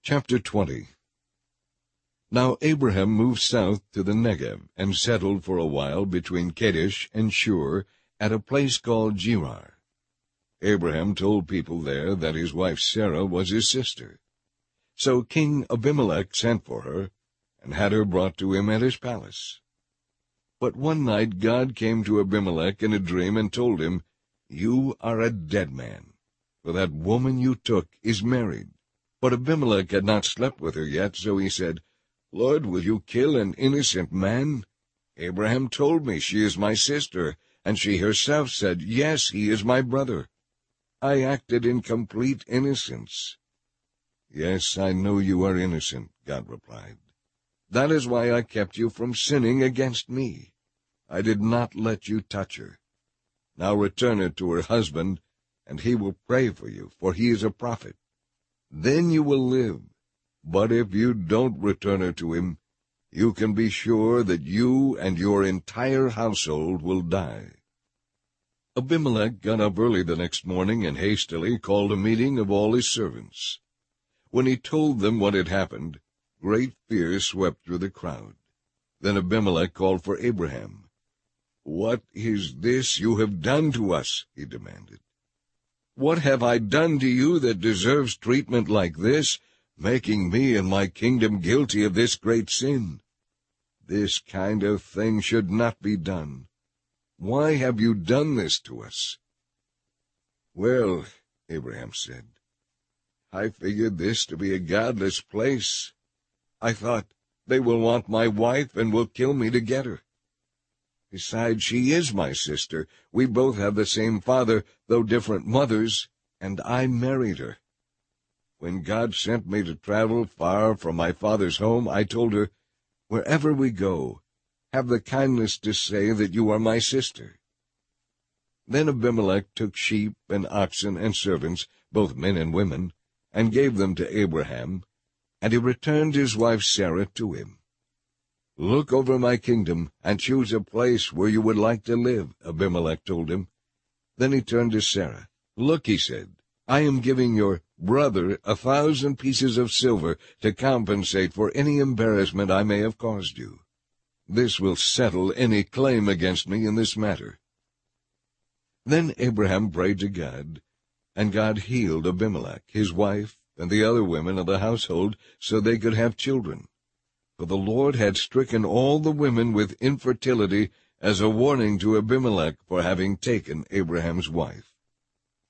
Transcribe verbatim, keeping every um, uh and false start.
Chapter twenty. Now Abraham moved south to the Negev, and settled for a while between Kadesh and Shur at a place called Gerar. Abraham told people there that his wife Sarah was his sister. So King Abimelech sent for her, and had her brought to him at his palace. But one night God came to Abimelech in a dream and told him, "You are a dead man, for that woman you took is married." But Abimelech had not slept with her yet, so he said, "Lord, will you kill an innocent man? Abraham told me she is my sister, and she herself said, 'Yes, he is my brother.' I acted in complete innocence." "Yes, I know you are innocent," God replied. "That is why I kept you from sinning against me. I did not let you touch her. Now return her to her husband, and he will pray for you, for he is a prophet. Then you will live. But if you don't return her to him, you can be sure that you and your entire household will die." Abimelech got up early the next morning and hastily called a meeting of all his servants. When he told them what had happened, great fear swept through the crowd. Then Abimelech called for Abraham. "What is this you have done to us?" he demanded. "What have I done to you that deserves treatment like this, making me and my kingdom guilty of this great sin? This kind of thing should not be done. Why have you done this to us?" "Well," Abraham said, "I figured this to be a godless place. I thought, they will want my wife and will kill me to get her. Besides, she is my sister. We both have the same father, though different mothers, and I married her. When God sent me to travel far from my father's home, I told her, 'Wherever we go, have the kindness to say that you are my sister.'" Then Abimelech took sheep and oxen and servants, both men and women, and gave them to Abraham, and he returned his wife Sarah to him. "Look over my kingdom, and choose a place where you would like to live," Abimelech told him. Then he turned to Sarah. "Look," he said, "I am giving your brother a thousand pieces of silver to compensate for any embarrassment I may have caused you. This will settle any claim against me in this matter." Then Abraham prayed to God, and God healed Abimelech, his wife, and the other women of the household, so they could have children. For the Lord had stricken all the women with infertility as a warning to Abimelech for having taken Abraham's wife.